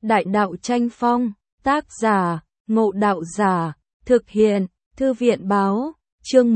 Đại đạo tranh phong, tác giả, Ngộ Đạo Giả, thực hiện, Thư viện báo, chương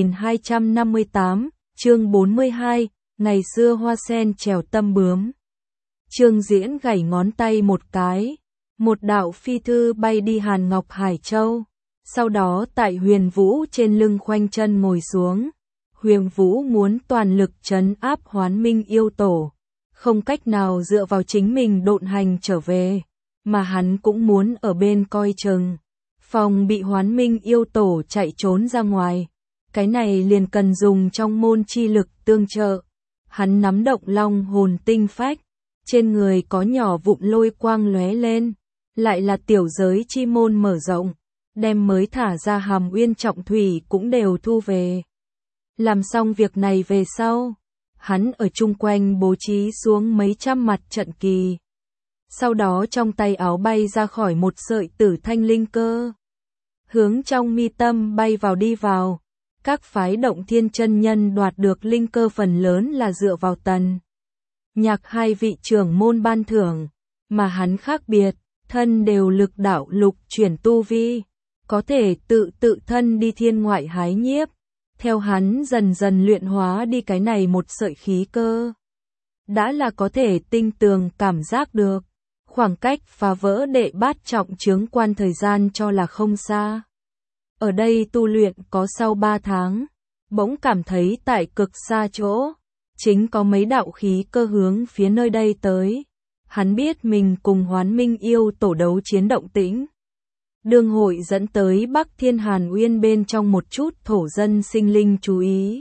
1258, chương 42, ngày xưa hoa sen trèo tâm bướm. Trương Diễn gảy ngón tay một cái, một đạo phi thư bay đi Hàn Ngọc Hải Châu, sau đó tại Huyền Vũ trên lưng khoanh chân ngồi xuống. Huyền Vũ muốn toàn lực trấn áp Hoán Minh yêu tổ, không cách nào dựa vào chính mình độn hành trở về, mà hắn cũng muốn ở bên coi chừng, phòng bị Hoán Minh yêu tổ chạy trốn ra ngoài. Cái này liền cần dùng trong môn chi lực tương trợ. Hắn nắm động long hồn tinh phách, trên người có nhỏ vụn lôi quang lóe lên, lại là tiểu giới chi môn mở rộng, đem mới thả ra Hàm Uyên trọng thủy cũng đều thu về. Làm xong việc này về sau, hắn ở chung quanh bố trí xuống mấy trăm mặt trận kỳ. Sau đó trong tay áo bay ra khỏi một sợi tử thanh linh cơ, hướng trong mi tâm bay vào đi vào. Các phái Động Thiên chân nhân đoạt được linh cơ phần lớn là dựa vào Tần Nhạc hai vị trưởng môn ban thưởng, mà hắn khác biệt, thân đều lực đạo lục chuyển tu vi, có thể tự thân đi thiên ngoại hái nhiếp. Theo hắn dần dần luyện hóa đi cái này một sợi khí cơ, đã là có thể tinh tường cảm giác được, khoảng cách phá vỡ đệ bát trọng chướng quan thời gian cho là không xa. Ở đây tu luyện có sau 3 tháng, bỗng cảm thấy tại cực xa chỗ, chính có mấy đạo khí cơ hướng phía nơi đây tới. Hắn biết mình cùng Hoán Minh yêu tổ đấu chiến động tĩnh, đương hội dẫn tới Bắc Thiên Hàn Uyên bên trong một chút thổ dân sinh linh chú ý.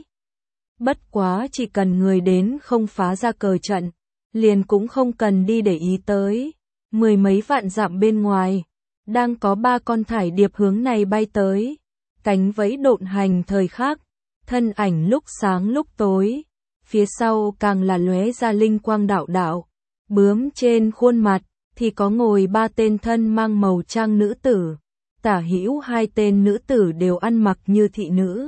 Bất quá chỉ cần người đến không phá ra cờ trận, liền cũng không cần đi để ý tới. Mười mấy vạn dặm bên ngoài, đang có 3 con thải điệp hướng này bay tới, cánh vẫy độn hành thời khắc, thân ảnh lúc sáng lúc tối, phía sau càng là lóe ra linh quang đạo đạo. Bướm trên khuôn mặt thì có ngồi 3 tên thân mang màu trang nữ tử, tả hữu 2 tên nữ tử đều ăn mặc như thị nữ,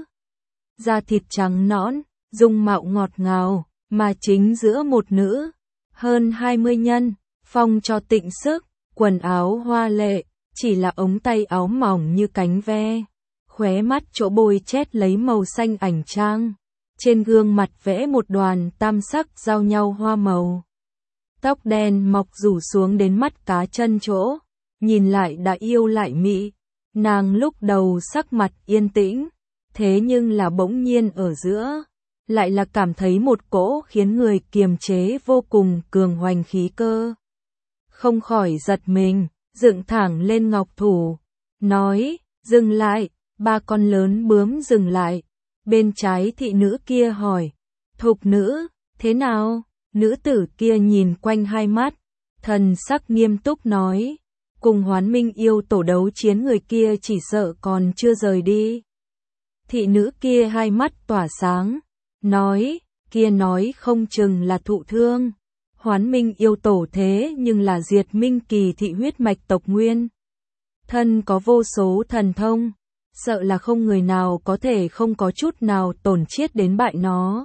da thịt trắng nõn, dung mạo ngọt ngào, mà chính giữa một nữ, hơn 20 nhân, phong cho tịnh sức, quần áo hoa lệ, chỉ là ống tay áo mỏng như cánh ve, khóe mắt chỗ bôi chét lấy màu xanh ảnh trang, trên gương mặt vẽ một đoàn tam sắc giao nhau hoa màu. Tóc đen mọc rủ xuống đến mắt cá chân chỗ, nhìn lại đã yêu lại mỹ. Nàng lúc đầu sắc mặt yên tĩnh, thế nhưng là bỗng nhiên ở giữa, lại là cảm thấy một cỗ khiến người kiềm chế vô cùng cường hoành khí cơ. Không khỏi giật mình, dựng thẳng lên ngọc thủ, nói, dừng lại. 3 con lớn bướm dừng lại. Bên trái thị nữ kia hỏi, thục nữ, thế nào? Nữ tử kia nhìn quanh hai mắt, thần sắc nghiêm túc nói, cùng Hoán Minh yêu tổ đấu chiến người kia chỉ sợ còn chưa rời đi. Thị nữ kia hai mắt tỏa sáng, nói, kia nói không chừng là thụ thương. Hoán Minh yêu tổ thế nhưng là diệt Minh Kỳ thị huyết mạch tộc nguyên, thân có vô số thần thông, sợ là không người nào có thể không có chút nào tổn chiết đến bại nó.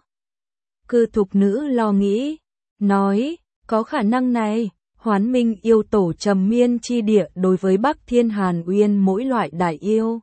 Cư thục nữ lo nghĩ, nói, có khả năng này. Hoán Minh yêu tổ trầm miên chi địa đối với Bắc Thiên Hàn Uyên mỗi loại đại yêu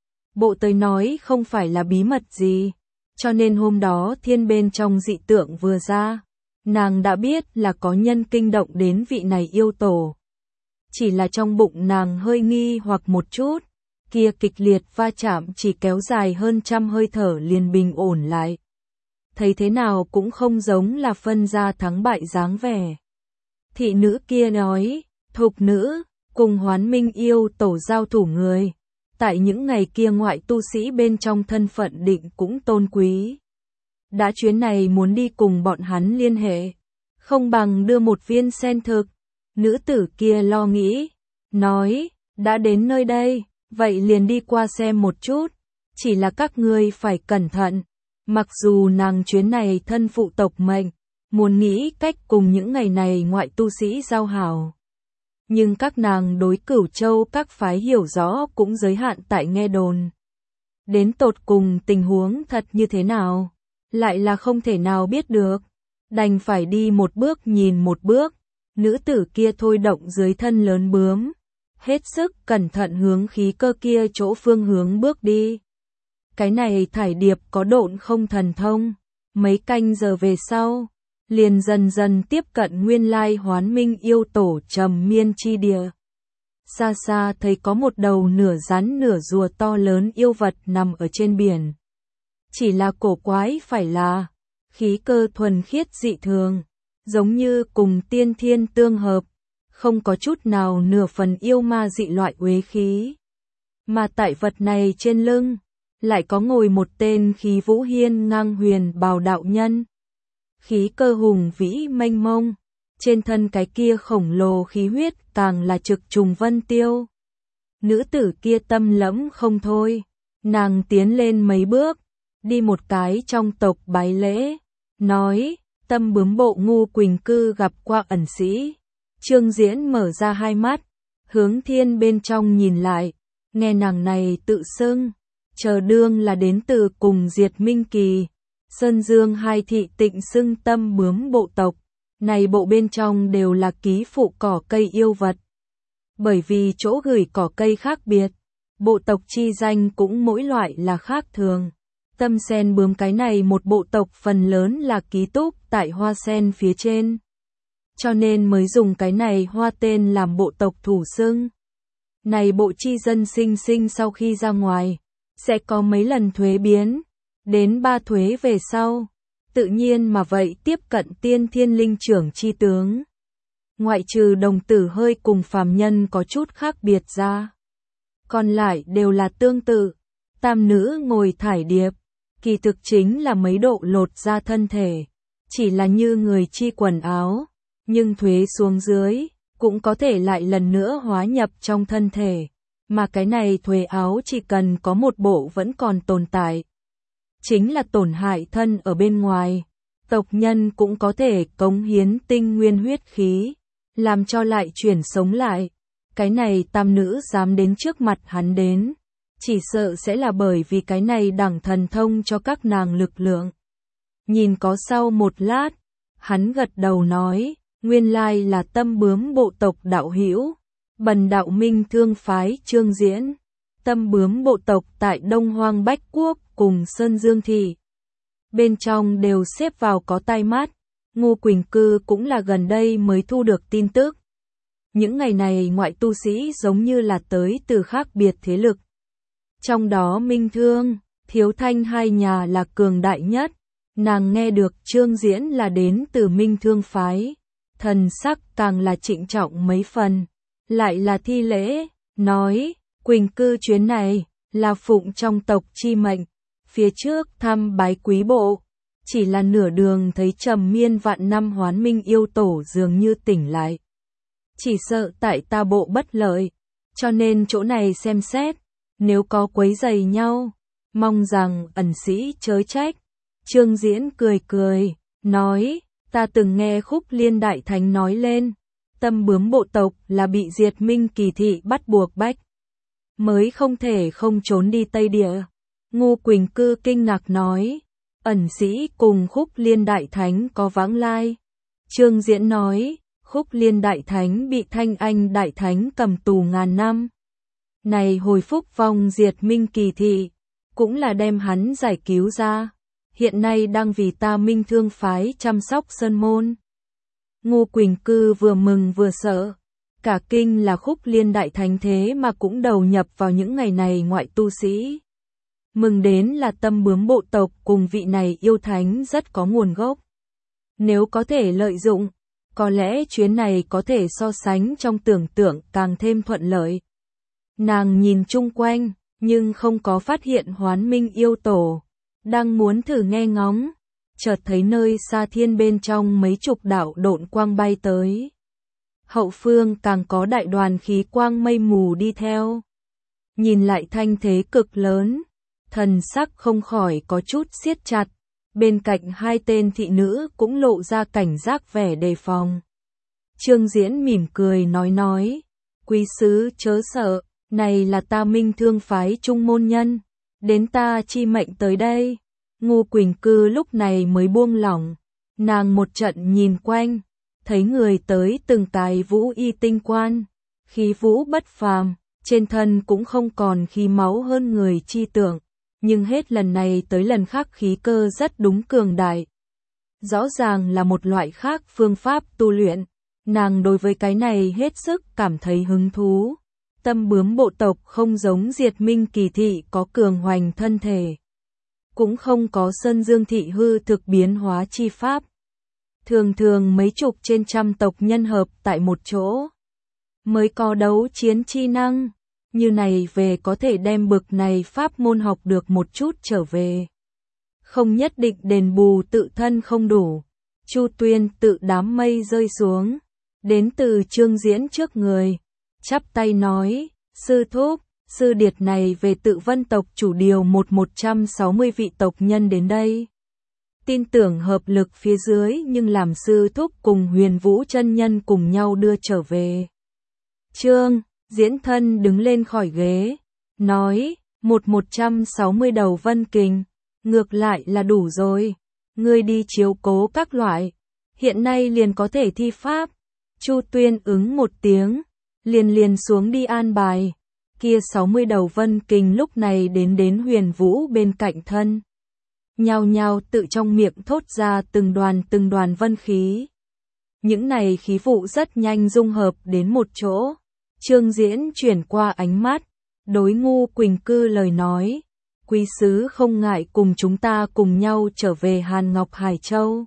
bộ tới nói không phải là bí mật gì, cho nên hôm đó thiên bên trong dị tượng vừa ra, nàng đã biết là có nhân kinh động đến vị này yêu tổ. Chỉ là trong bụng nàng hơi nghi hoặc một chút, kia kịch liệt va chạm chỉ kéo dài hơn 100 hơi thở liền bình ổn lại. Thấy thế nào cũng không giống là phân ra thắng bại dáng vẻ. Thị nữ kia nói, thục nữ, cùng Hoán Minh yêu tổ giao thủ người, tại những ngày kia ngoại tu sĩ bên trong thân phận định cũng tôn quý. Đã chuyến này muốn đi cùng bọn hắn liên hệ, không bằng đưa một viên sen thực. Nữ tử kia lo nghĩ, nói, đã đến nơi đây, vậy liền đi qua xem một chút, chỉ là các ngươi phải cẩn thận. Mặc dù nàng chuyến này thân phụ tộc mệnh, muốn nghĩ cách cùng những ngày này ngoại tu sĩ giao hảo, nhưng các nàng đối Cửu Châu các phái hiểu rõ cũng giới hạn tại nghe đồn. Đến tột cùng tình huống thật như thế nào, lại là không thể nào biết được, đành phải đi một bước nhìn một bước. Nữ tử kia thôi động dưới thân lớn bướm, hết sức cẩn thận hướng khí cơ kia chỗ phương hướng bước đi. Cái này thải điệp có độn không thần thông, mấy canh giờ về sau, liền dần dần tiếp cận nguyên lai Hoán Minh yêu tổ trầm miên chi địa. Xa xa thấy có một đầu nửa rắn nửa rùa to lớn yêu vật nằm ở trên biển. Chỉ là cổ quái phải là, khí cơ thuần khiết dị thường, giống như cùng tiên thiên tương hợp, không có chút nào nửa phần yêu ma dị loại uế khí. Mà tại vật này trên lưng, lại có ngồi một tên khí vũ hiên ngang huyền bào đạo nhân. Khí cơ hùng vĩ mênh mông, trên thân cái kia khổng lồ khí huyết càng là trực trùng vân tiêu. Nữ tử kia tâm lẫm không thôi, nàng tiến lên mấy bước, đi một cái trong tộc bái lễ, nói, Tâm bướm bộ Ngu Quỳnh Cư gặp qua ẩn sĩ. Trương Diễn mở ra hai mắt, hướng thiên bên trong nhìn lại, nghe nàng này tự xưng, chờ đương là đến từ cùng Diệt Minh Kỳ, Sơn Dương hai thị tịnh xưng Tâm bướm bộ tộc, này bộ bên trong đều là ký phụ cỏ cây yêu vật. Bởi vì chỗ gửi cỏ cây khác biệt, bộ tộc chi danh cũng mỗi loại là khác thường. Tâm sen bướm cái này một bộ tộc phần lớn là ký túc tại hoa sen phía trên, cho nên mới dùng cái này hoa tên làm bộ tộc thủ xưng. Này bộ chi dân sinh sau khi ra ngoài, sẽ có mấy lần thuế biến, đến 3 thuế về sau, tự nhiên mà vậy tiếp cận tiên thiên linh trưởng chi tướng. Ngoại trừ đồng tử hơi cùng phàm nhân có chút khác biệt ra, còn lại đều là tương tự. Tam nữ ngồi thải điệp, kỳ thực chính là mấy độ lột ra thân thể, chỉ là như người chi quần áo, nhưng thuế xuống dưới, cũng có thể lại lần nữa hóa nhập trong thân thể, mà cái này thuế áo chỉ cần có một bộ vẫn còn tồn tại. Chính là tổn hại thân ở bên ngoài, tộc nhân cũng có thể cống hiến tinh nguyên huyết khí, làm cho lại chuyển sống lại. Cái này tam nữ dám đến trước mặt hắn đến, chỉ sợ sẽ là bởi vì cái này đẳng thần thông cho các nàng lực lượng. Nhìn có sau một lát, hắn gật đầu nói, nguyên lai là Tâm bướm bộ tộc đạo hữu, bần đạo Minh Thương phái Trương Diễn. Tâm bướm bộ tộc tại Đông Hoang Bách Quốc cùng Sơn Dương Thị, bên trong đều xếp vào có tai mắt. Ngu Quỳnh Cư cũng là gần đây mới thu được tin tức. Những ngày này ngoại tu sĩ giống như là tới từ khác biệt thế lực. Trong đó Minh Thương, Thiếu Thanh hai nhà là cường đại nhất. Nàng nghe được Trương Diễn là đến từ Minh Thương phái, thần sắc càng là trịnh trọng mấy phần, lại là thi lễ, nói, Quỳnh Cư chuyến này là phụng trong tộc chi mệnh, phía trước thăm bái quý bộ, chỉ là nửa đường thấy trầm miên vạn năm Hoán Minh yêu tổ dường như tỉnh lại. Chỉ sợ tại ta bộ bất lợi, cho nên chỗ này xem xét, nếu có quấy rầy nhau, mong rằng ẩn sĩ chớ trách. Trương Diễn cười cười, nói, ta từng nghe Khúc Liên Đại Thánh nói lên, Tâm bướm bộ tộc là bị Diệt Minh Kỳ thị bắt buộc bách, mới không thể không trốn đi Tây Địa. Ngu Quỳnh Cư kinh ngạc nói, ẩn sĩ cùng Khúc Liên Đại Thánh có vãng lai. Trương Diễn nói, Khúc Liên Đại Thánh bị Thanh Anh Đại Thánh cầm tù ngàn năm. Này hồi phúc vong Diệt Minh Kỳ thị, cũng là đem hắn giải cứu ra. Hiện nay đang vì ta Minh Thương phái chăm sóc sơn môn. Ngu Quỳnh Cư vừa mừng vừa sợ. Cả kinh là Khúc Liên Đại Thánh thế mà cũng đầu nhập vào những ngày này ngoại tu sĩ. Mừng đến là Tâm bướm bộ tộc cùng vị này yêu thánh rất có nguồn gốc. Nếu có thể lợi dụng, có lẽ chuyến này có thể so sánh trong tưởng tượng càng thêm thuận lợi. Nàng nhìn chung quanh, nhưng không có phát hiện Hoán Minh yêu tổ. Đang muốn thử nghe ngóng, chợt thấy nơi xa thiên bên trong mấy chục đạo độn quang bay tới. Hậu phương càng có đại đoàn khí quang mây mù đi theo. Nhìn lại thanh thế cực lớn, thần sắc không khỏi có chút siết chặt. Bên cạnh hai tên thị nữ cũng lộ ra cảnh giác vẻ đề phòng. Trương Diễn mỉm cười nói, quý sứ chớ sợ, này là ta Minh Thương phái trung môn nhân, đến ta chi mệnh tới đây. Ngu Quỳnh Cư lúc này mới buông lỏng, nàng một trận nhìn quanh, thấy người tới từng cái vũ y tinh quan, khí vũ bất phàm, trên thân cũng không còn khí máu hơn người chi tưởng, nhưng hết lần này tới lần khác khí cơ rất đúng cường đại. Rõ ràng là một loại khác phương pháp tu luyện, nàng đối với cái này hết sức cảm thấy hứng thú. Tâm bướm bộ tộc không giống Diệt Minh Kỳ thị có cường hoành thân thể, cũng không có Sơn Dương thị hư thực biến hóa chi pháp. Thường thường mấy chục trên trăm tộc nhân hợp tại một chỗ, mới có đấu chiến chi năng, như này về có thể đem bực này pháp môn học được một chút trở về. Không nhất định đền bù tự thân không đủ. Chu Tuyên tự đám mây rơi xuống, đến từ Trương Diễn trước người, chắp tay nói, sư thúc, sư điệt này về tự vân tộc chủ điều 160 vị tộc nhân đến đây. Tin tưởng hợp lực phía dưới nhưng làm sư thúc cùng Huyền Vũ chân nhân cùng nhau đưa trở về. Trương Diễn thân đứng lên khỏi ghế, nói, 160 đầu vân kình, ngược lại là đủ rồi, ngươi đi chiếu cố các loại, hiện nay liền có thể thi pháp. Chu Tuyên ứng một tiếng, liền xuống đi an bài, kia 60 đầu vân kình lúc này đến Huyền Vũ bên cạnh thân. Nhao nhao tự trong miệng thốt ra từng đoàn vân khí. Những này khí vụ rất nhanh dung hợp đến một chỗ. Trương Diễn chuyển qua ánh mắt, đối Ngô Quỳnh Cư lời nói, quý sứ không ngại cùng chúng ta cùng nhau trở về Hàn Ngọc Hải Châu.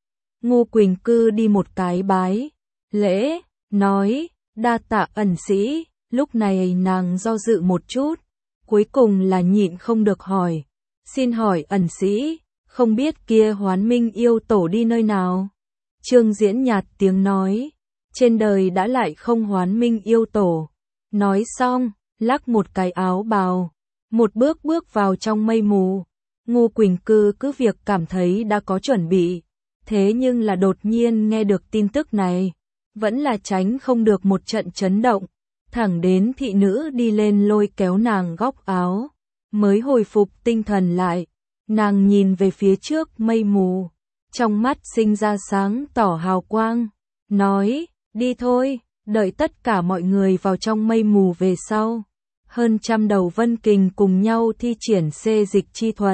Ngô Quỳnh Cư đi một cái bái lễ, nói, đa tạ ẩn sĩ. Lúc này nàng do dự một chút, cuối cùng là nhịn không được hỏi, xin hỏi ẩn sĩ, không biết kia Hoán Minh yêu tổ đi nơi nào? Trương Diễn nhạt tiếng nói, trên đời đã lại không Hoán Minh yêu tổ. Nói xong, lắc một cái áo bào, một bước vào trong mây mù. Ngô Quỳnh Cư cứ việc cảm thấy đã có chuẩn bị, thế nhưng là đột nhiên nghe được tin tức này, vẫn là tránh không được một trận chấn động, thẳng đến thị nữ đi lên lôi kéo nàng góc áo, mới hồi phục tinh thần lại. Nàng nhìn về phía trước mây mù, trong mắt sinh ra sáng tỏ hào quang, nói, đi thôi, đợi tất cả mọi người vào trong mây mù về sau. Hơn trăm đầu vân kình cùng nhau thi triển xê dịch chi thuật.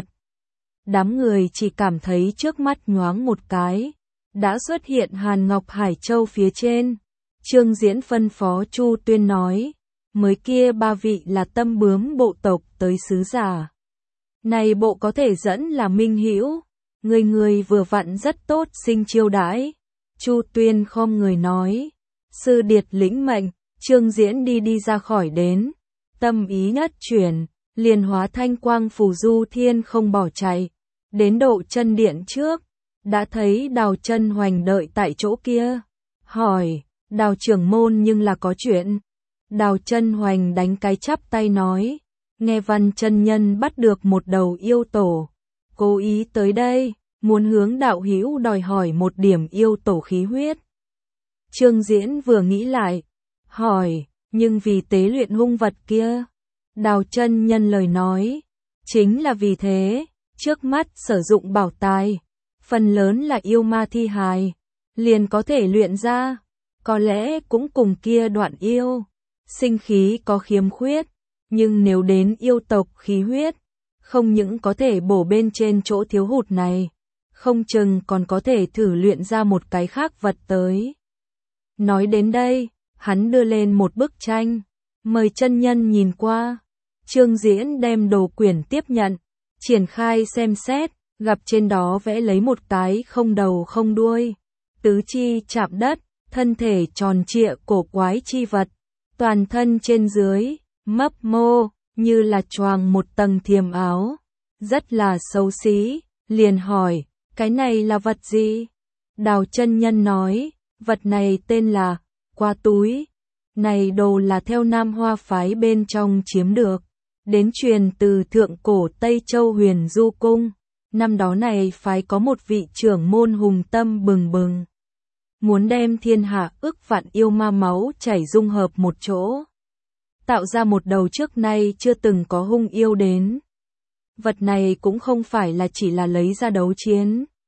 Đám người chỉ cảm thấy trước mắt nhoáng một cái, đã xuất hiện Hàn Ngọc Hải Châu phía trên. Trương Diễn phân phó Chu Tuyên nói, mới kia 3 vị là tâm bướm bộ tộc tới sứ giả. Này bộ có thể dẫn là minh hữu, người vừa vặn rất tốt sinh chiêu đãi. Chu Tuyên khom người nói, sư điệt lĩnh mệnh. Trương Diễn đi ra khỏi đến, tâm ý nhất chuyển, liền hóa thanh quang phù du thiên không bỏ chạy, đến độ chân điện trước, đã thấy Đào Chân Hoành đợi tại chỗ kia, hỏi, Đào trưởng môn nhưng là có chuyện. Đào Chân Hoành đánh cái chắp tay nói, nghe Văn chân nhân bắt được một đầu yêu tổ, cố ý tới đây, muốn hướng đạo hữu đòi hỏi một điểm yêu tổ khí huyết. Trương Diễn vừa nghĩ lại, hỏi, nhưng vì tế luyện hung vật kia. Đào chân nhân lời nói, chính là vì thế, trước mắt sử dụng bảo tài, phần lớn là yêu ma thi hài, liền có thể luyện ra, có lẽ cũng cùng kia đoạn yêu, sinh khí có khiếm khuyết, nhưng nếu đến yêu tộc khí huyết, không những có thể bổ bên trên chỗ thiếu hụt này, không chừng còn có thể thử luyện ra một cái khác vật tới. Nói đến đây, hắn đưa lên một bức tranh, mời chân nhân nhìn qua. Trương Diễn đem đồ quyển tiếp nhận, triển khai xem xét, gặp trên đó vẽ lấy một cái không đầu không đuôi, tứ chi chạm đất, thân thể tròn trịa cổ quái chi vật, toàn thân trên dưới, mấp mô, như là choàng một tầng thiềm áo, rất là xấu xí, liền hỏi, cái này là vật gì? Đào chân nhân nói, vật này tên là qua túi, này đồ là theo Nam Hoa phái bên trong chiếm được, đến truyền từ thượng cổ Tây Châu Huyền Du Cung. Năm đó này phái có một vị trưởng môn hùng tâm bừng bừng, muốn đem thiên hạ ức vạn yêu ma máu chảy dung hợp một chỗ, tạo ra một đầu trước nay chưa từng có hung yêu đến. Vật này cũng không phải là chỉ là lấy ra đấu chiến,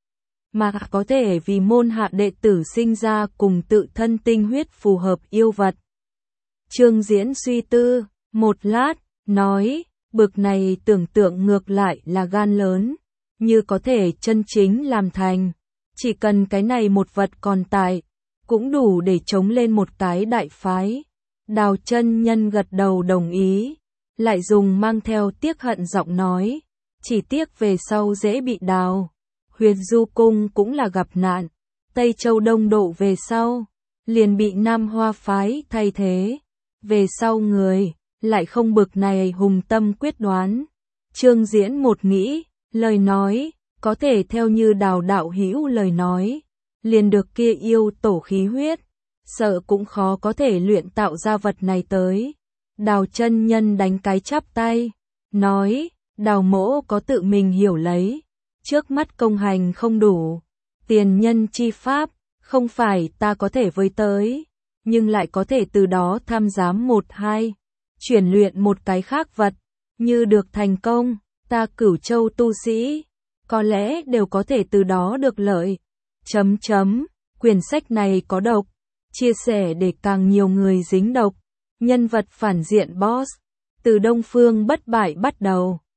mà có thể vì môn hạ đệ tử sinh ra cùng tự thân tinh huyết phù hợp yêu vật. Trương Diễn suy tư, một lát, nói, bực này tưởng tượng ngược lại là gan lớn, như có thể chân chính làm thành. Chỉ cần cái này một vật còn tại, cũng đủ để chống lên một cái đại phái. Đào chân nhân gật đầu đồng ý, lại dùng mang theo tiếc hận giọng nói, chỉ tiếc về sau dễ bị đào. Huyền Du Cung cũng là gặp nạn, Tây Châu đông độ về sau, liền bị Nam Hoa phái thay thế. Về sau người, lại không bực này hùng tâm quyết đoán. Trương Diễn một nghĩ, lời nói, có thể theo như Đào đạo hữu lời nói, liền được kia yêu tổ khí huyết, sợ cũng khó có thể luyện tạo ra vật này tới. Đào chân nhân đánh cái chắp tay, nói, Đào mỗ có tự mình hiểu lấy, trước mắt công hành không đủ, tiền nhân chi pháp, không phải ta có thể với tới, nhưng lại có thể từ đó tham giám một hai, chuyển luyện một cái khác vật, như được thành công, ta Cửu Châu tu sĩ, có lẽ đều có thể từ đó được lợi. Quyển sách này có độc, chia sẻ để càng nhiều người dính độc. Nhân vật phản diện boss, từ Đông Phương bất bại bắt đầu.